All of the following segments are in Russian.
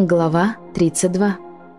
Глава 32.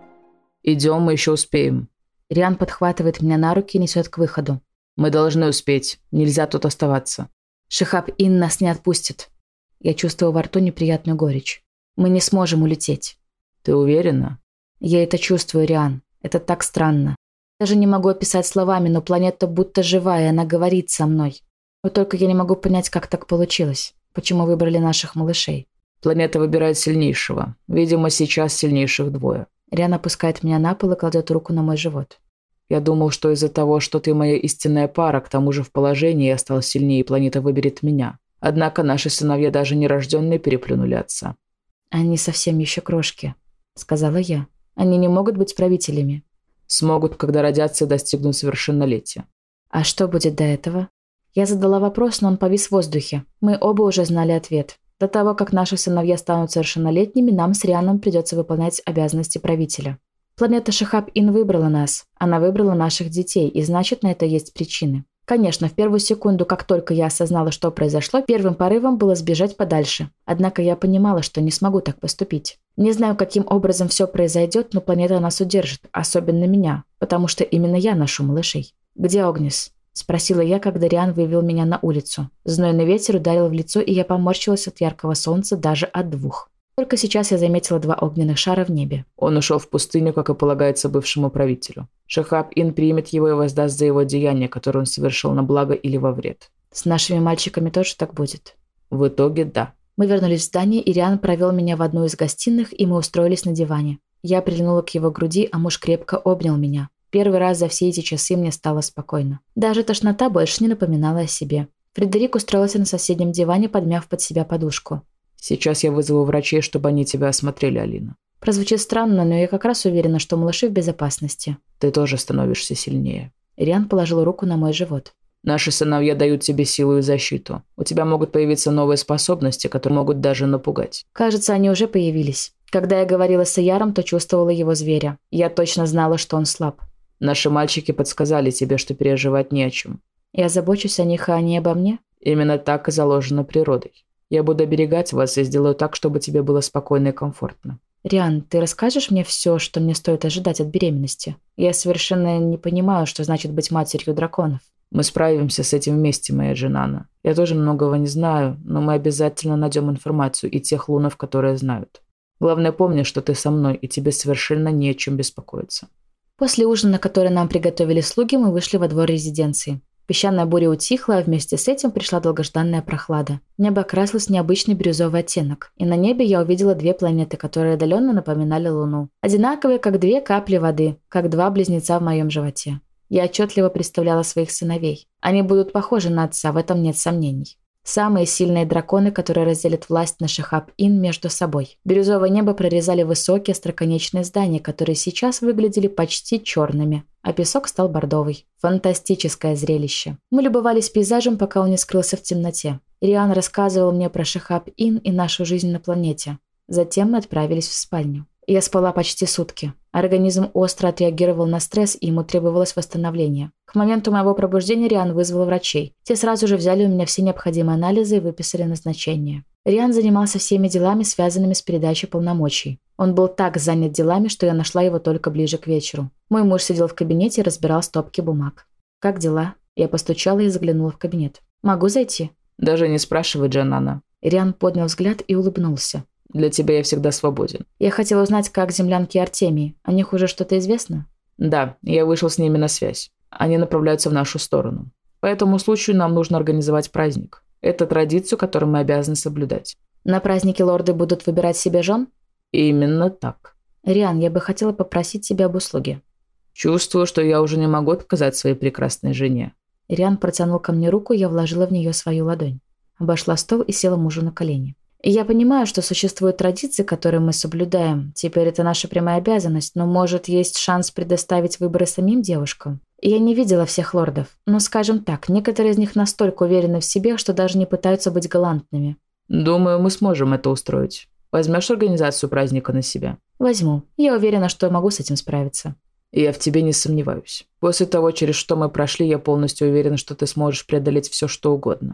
«Идем, мы еще успеем». Риан подхватывает меня на руки и несет к выходу. «Мы должны успеть. Нельзя тут оставаться». Шихаб-Ин нас не отпустит. Я чувствую во рту неприятную горечь. Мы не сможем улететь. «Ты уверена?» Я это чувствую, Риан. Это так странно. Даже не могу описать словами, но планета будто живая, она говорит со мной. Вот только я не могу понять, как так получилось. Почему выбрали наших малышей. «Планета выбирает сильнейшего. Видимо, сейчас сильнейших двое». Риан опускает меня на пол и кладет руку на мой живот. «Я думал, что из-за того, что ты моя истинная пара, к тому же в положении я стал сильнее, и планета выберет меня. Однако наши сыновья, даже нерожденные, переплюнули отца». «Они совсем еще крошки», — сказала я. «Они не могут быть правителями». «Смогут, когда родятся и достигнут совершеннолетия». «А что будет до этого?» Я задала вопрос, но он повис в воздухе. Мы оба уже знали ответ. До того, как наши сыновья станут совершеннолетними, нам с Рианом придется выполнять обязанности правителя. Планета Шихаб-Ин выбрала нас. Она выбрала наших детей, и значит, на это есть причины. Конечно, в первую секунду, как только я осознала, что произошло, первым порывом было сбежать подальше. Однако я понимала, что не смогу так поступить. Не знаю, каким образом все произойдет, но планета нас удержит, особенно меня, потому что именно я ношу малышей. «Где Огнис?» – спросила я, когда Риан вывел меня на улицу. Знойный ветер ударил в лицо, и я поморщилась от яркого солнца даже от двух. Только сейчас я заметила два огненных шара в небе. Он ушел в пустыню, как и полагается бывшему правителю. Шихаб-Ин примет его и воздаст за его деяния, которые он совершил на благо или во вред. С нашими мальчиками тоже так будет? В итоге, да. Мы вернулись в здание, и Риан провел меня в одну из гостиных, и мы устроились на диване. Я прильнула к его груди, а муж крепко обнял меня. Первый раз за все эти часы мне стало спокойно. Даже тошнота больше не напоминала о себе. Фредерик устроился на соседнем диване, подмяв под себя подушку. «Сейчас я вызову врачей, чтобы они тебя осмотрели, Алина». Прозвучит странно, но я как раз уверена, что малыши в безопасности. Ты тоже становишься сильнее. Риан положил руку на мой живот. Наши сыновья дают тебе силу и защиту. У тебя могут появиться новые способности, которые могут даже напугать. Кажется, они уже появились. Когда я говорила с Ияром, то чувствовала его зверя. Я точно знала, что он слаб. Наши мальчики подсказали тебе, что переживать не о чем. Я забочусь о них, а они обо мне? Именно так и заложено природой. Я буду оберегать вас и сделаю так, чтобы тебе было спокойно и комфортно. Риан, ты расскажешь мне все, что мне стоит ожидать от беременности? Я совершенно не понимаю, что значит быть матерью драконов. Мы справимся с этим вместе, моя Джинана. Я тоже многого не знаю, но мы обязательно найдем информацию и тех лунов, которые знают. Главное, помни, что ты со мной, и тебе совершенно не о чем беспокоиться. После ужина, который нам приготовили слуги, мы вышли во двор резиденции. Песчаная буря утихла, а вместе с этим пришла долгожданная прохлада. Небо окрасилось в необычный бирюзовый оттенок, и на небе я увидела две планеты, которые отдаленно напоминали Луну. Одинаковые, как две капли воды, как два близнеца в моем животе. Я отчетливо представляла своих сыновей. Они будут похожи на отца, в этом нет сомнений. Самые сильные драконы, которые разделят власть на Шихаб-Ин между собой. Бирюзовое небо прорезали высокие остроконечные здания, которые сейчас выглядели почти черными, а песок стал бордовый. Фантастическое зрелище. Мы любовались пейзажем, пока он не скрылся в темноте. Риан рассказывал мне про Шихаб-Ин и нашу жизнь на планете. Затем мы отправились в спальню. Я спала почти сутки. Организм остро отреагировал на стресс, и ему требовалось восстановление. К моменту моего пробуждения Риан вызвал врачей. Те сразу же взяли у меня все необходимые анализы и выписали назначение. Риан занимался всеми делами, связанными с передачей полномочий. Он был так занят делами, что я нашла его только ближе к вечеру. Мой муж сидел в кабинете и разбирал стопки бумаг. «Как дела?» Я постучала и заглянула в кабинет. «Могу зайти?» Даже не спрашивай, Джанана. Риан поднял взгляд и улыбнулся. Для тебя я всегда свободен. Я хотела узнать, как землянки Артемии. О них уже что-то известно? Да, я вышел с ними на связь. Они направляются в нашу сторону. По этому случаю нам нужно организовать праздник. Это традицию, которую мы обязаны соблюдать. На празднике лорды будут выбирать себе жен? Именно так. Риан, я бы хотела попросить тебя об услуге. Чувствую, что я уже не могу отказать своей прекрасной жене. Риан протянул ко мне руку, я вложила в нее свою ладонь. Обошла стол и села мужу на колени. И я понимаю, что существуют традиции, которые мы соблюдаем. Теперь это наша прямая обязанность, но, может, есть шанс предоставить выборы самим девушкам. Я не видела всех лордов, но, скажем так, некоторые из них настолько уверены в себе, что даже не пытаются быть галантными. Думаю, мы сможем это устроить. Возьмешь организацию праздника на себя? Возьму. Я уверена, что могу с этим справиться. Я в тебе не сомневаюсь. После того, через что мы прошли, я полностью уверена, что ты сможешь преодолеть все, что угодно.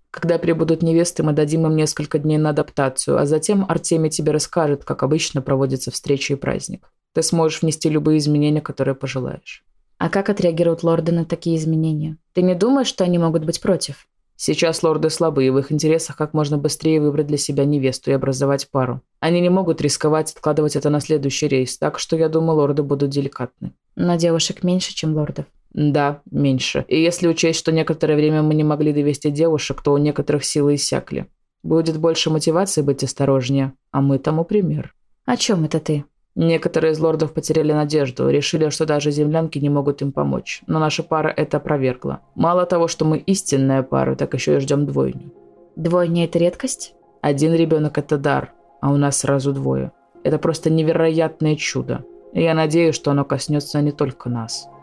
Когда прибудут невесты, мы дадим им несколько дней на адаптацию, а затем Артемий тебе расскажет, как обычно проводятся встречи и праздник. Ты сможешь внести любые изменения, которые пожелаешь. А как отреагируют лорды на такие изменения? Ты не думаешь, что они могут быть против? Сейчас лорды слабы, и в их интересах как можно быстрее выбрать для себя невесту и образовать пару. Они не могут рисковать откладывать это на следующий рейс, так что я думаю, лорды будут деликатны. Но девушек меньше, чем лордов. Да, меньше. И если учесть, что некоторое время мы не могли довести девушек, то у некоторых силы иссякли. Будет больше мотивации быть осторожнее, а мы тому пример. О чем это ты? Некоторые из лордов потеряли надежду, решили, что даже землянки не могут им помочь. Но наша пара это опровергла. Мало того, что мы истинная пара, так еще и ждем двойню. Двойня – это редкость? Один ребенок – это дар, а у нас сразу двое. Это просто невероятное чудо. И я надеюсь, что оно коснется не только нас.